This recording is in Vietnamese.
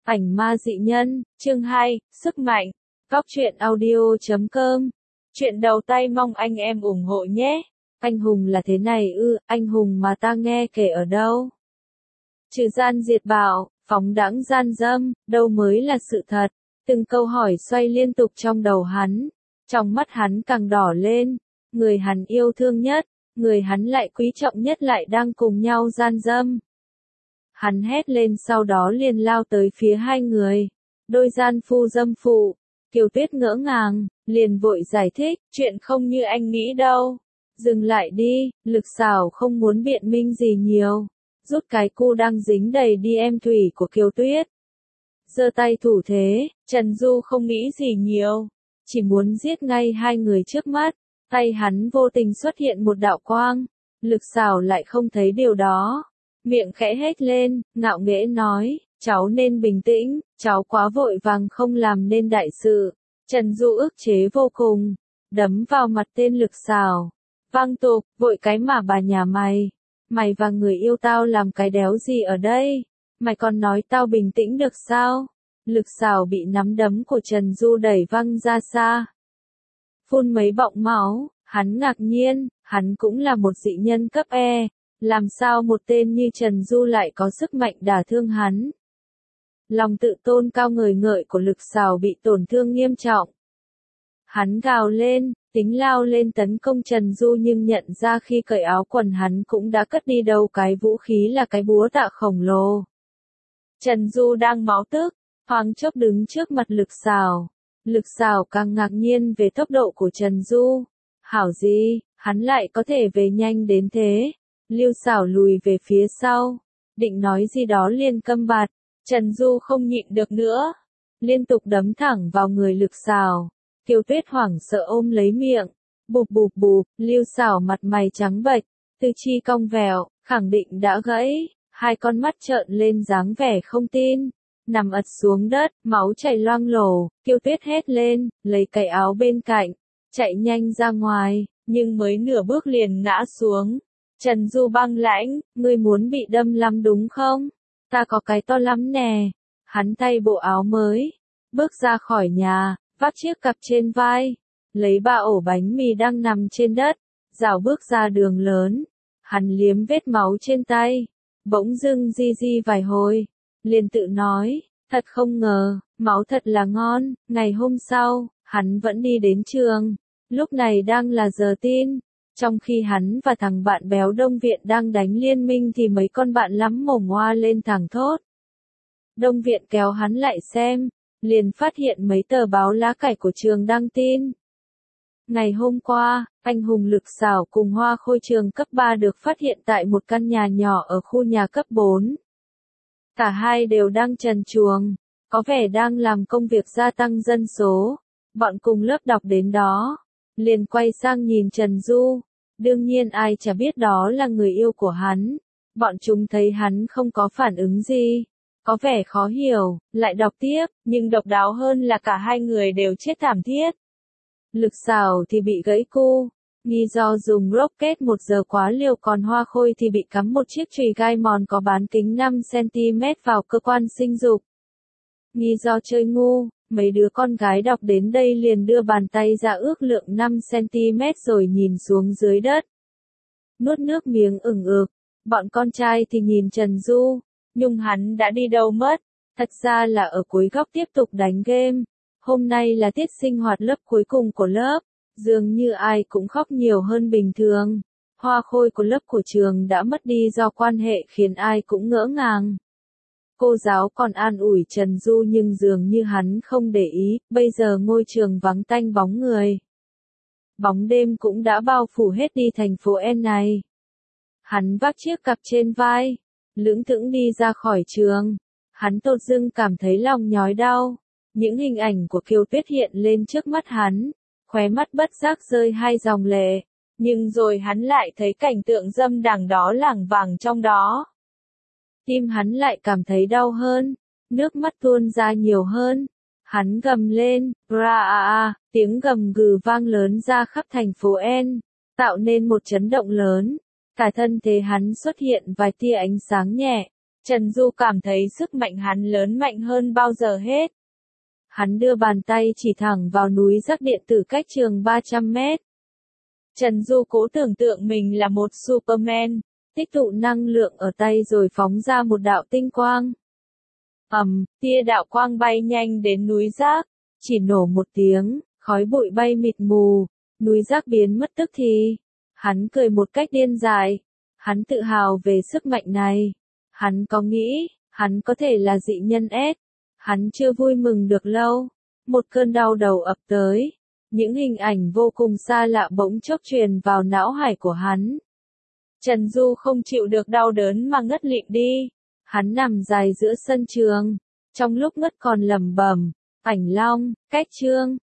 Ảnh ma dị nhân, chương 2, sức mạnh. Góc truyện audio.com. Chuyện đầu tay mong anh em ủng hộ nhé. Anh hùng là thế này ư, anh hùng mà ta nghe kể ở đâu? Trừ gian diệt bảo, phóng đãng gian dâm, đâu mới là sự thật? Từng câu hỏi xoay liên tục trong đầu hắn. Trong mắt hắn càng đỏ lên. Người hắn yêu thương nhất, người hắn lại quý trọng nhất lại đang cùng nhau gian dâm. Hắn hét lên sau đó liền lao tới phía hai người. Đôi gian phu dâm phụ. Kiều Tuyết ngỡ ngàng, liền vội giải thích, chuyện không như anh nghĩ đâu. Dừng lại đi, Lực Xảo không muốn biện minh gì nhiều. Rút cái cu đang dính đầy đi em thủy của Kiều Tuyết. Giơ tay thủ thế, Trần Du không nghĩ gì nhiều. Chỉ muốn giết ngay hai người trước mắt. Tay hắn vô tình xuất hiện một đạo quang. Lực Xảo lại không thấy điều đó. Miệng khẽ hét lên, ngạo nghễ nói, cháu nên bình tĩnh, cháu quá vội vàng không làm nên đại sự. Trần Du ức chế vô cùng, đấm vào mặt tên Lực Xảo. Vang tục, vội cái mà bà nhà mày. Mày và người yêu tao làm cái đéo gì ở đây? Mày còn nói tao bình tĩnh được sao? Lực Xảo bị nắm đấm của Trần Du đẩy văng ra xa. Phun mấy bọng máu, hắn ngạc nhiên, hắn cũng là một dị nhân cấp E. Làm sao một tên như Trần Du lại có sức mạnh đả thương hắn? Lòng tự tôn cao ngời ngợi của Lực Xảo bị tổn thương nghiêm trọng. Hắn gào lên, tính lao lên tấn công Trần Du nhưng nhận ra khi cởi áo quần hắn cũng đã cất đi đâu cái vũ khí là cái búa tạ khổng lồ. Trần Du đang máu tức, thoáng chốc đứng trước mặt Lực Xảo. Lực Xảo càng ngạc nhiên về tốc độ của Trần Du. Hảo gì, hắn lại có thể về nhanh đến thế. Lưu Xảo lùi về phía sau, định nói gì đó liền câm bặt. Trần Du không nhịn được nữa, liên tục đấm thẳng vào người Lực Xảo. Kiều Tuyết hoảng sợ ôm lấy miệng, bụp bụp bụp, Lưu Xảo mặt mày trắng bệch, tư chi cong vẹo, khẳng định đã gãy, hai con mắt trợn lên dáng vẻ không tin, nằm ật xuống đất, máu chảy loang lổ. Kiều Tuyết hét lên, lấy cái áo bên cạnh, chạy nhanh ra ngoài, nhưng mới nửa bước liền ngã xuống. Trần Du băng lãnh, ngươi muốn bị đâm lắm đúng không? Ta có cái to lắm nè. Hắn thay bộ áo mới, bước ra khỏi nhà, vác chiếc cặp trên vai, lấy ba ổ bánh mì đang nằm trên đất, rảo bước ra đường lớn. Hắn liếm vết máu trên tay, bỗng dưng di di vài hồi, liền tự nói, thật không ngờ, máu thật là ngon. Ngày hôm sau, hắn vẫn đi đến trường, lúc này đang là giờ tin. Trong khi hắn và thằng bạn béo Đông Viện đang đánh liên minh thì mấy con bạn lắm mồm hoa lên thẳng thốt. Đông Viện kéo hắn lại xem, liền phát hiện mấy tờ báo lá cải của trường đăng tin. Ngày hôm qua, anh hùng Lực Xảo cùng Hoa Khôi trường cấp 3 được phát hiện tại một căn nhà nhỏ ở khu nhà cấp 4. Cả hai đều đang trần truồng, có vẻ đang làm công việc gia tăng dân số. Bọn cùng lớp đọc đến đó, liền quay sang nhìn Trần Du. Đương nhiên ai chả biết đó là người yêu của hắn. Bọn chúng thấy hắn không có phản ứng gì, có vẻ khó hiểu, lại đọc tiếp, nhưng độc đáo hơn là cả hai người đều chết thảm thiết. Lực Xảo thì bị gãy cu, nghi do dùng rocket 1 giờ quá liều, còn Hoa Khôi thì bị cắm một chiếc chùy gai mòn có bán kính 5 cm vào cơ quan sinh dục. Nghi do chơi ngu, mấy đứa con gái đọc đến đây liền đưa bàn tay ra ước lượng 5 cm rồi nhìn xuống dưới đất. Nuốt nước miếng ửng ực, bọn con trai thì nhìn Trần Du, nhưng hắn đã đi đâu mất, thật ra là ở cuối góc tiếp tục đánh game. Hôm nay là tiết sinh hoạt lớp cuối cùng của lớp, dường như ai cũng khóc nhiều hơn bình thường. Hoa Khôi của lớp của trường đã mất đi do quan hệ khiến ai cũng ngỡ ngàng. Cô giáo còn an ủi Trần Du nhưng dường như hắn không để ý, bây giờ ngôi trường vắng tanh bóng người. Bóng đêm cũng đã bao phủ hết đi thành phố N này. Hắn vác chiếc cặp trên vai, lững thững đi ra khỏi trường. Hắn đột dưng cảm thấy lòng nhói đau. Những hình ảnh của Kiều Tuyết hiện lên trước mắt hắn, khóe mắt bất giác rơi hai dòng lệ. Nhưng rồi hắn lại thấy cảnh tượng dâm đảng đó lảng vảng trong đó. Tim hắn lại cảm thấy đau hơn, nước mắt tuôn ra nhiều hơn. Hắn gầm lên, ra tiếng gầm gừ vang lớn ra khắp thành phố N, tạo nên một chấn động lớn. Cả thân thể hắn xuất hiện vài tia ánh sáng nhẹ, Trần Du cảm thấy sức mạnh hắn lớn mạnh hơn bao giờ hết. Hắn đưa bàn tay chỉ thẳng vào núi rác điện tử cách trường 300 mét. Trần Du cố tưởng tượng mình là một Superman, tích tụ năng lượng ở tay rồi phóng ra một đạo tinh quang. Tia đạo quang bay nhanh đến núi rác, chỉ nổ một tiếng, khói bụi bay mịt mù, núi rác biến mất tức thì. Hắn cười một cách điên dại, hắn tự hào về sức mạnh này. Hắn có nghĩ, hắn có thể là dị nhân S. Hắn chưa vui mừng được lâu, một cơn đau đầu ập tới. Những hình ảnh vô cùng xa lạ bỗng chốc truyền vào não hải của hắn. Trần Du không chịu được đau đớn mà ngất lịm đi. Hắn nằm dài giữa sân trường, trong lúc ngất còn lẩm bẩm, ảnh long, cách trương,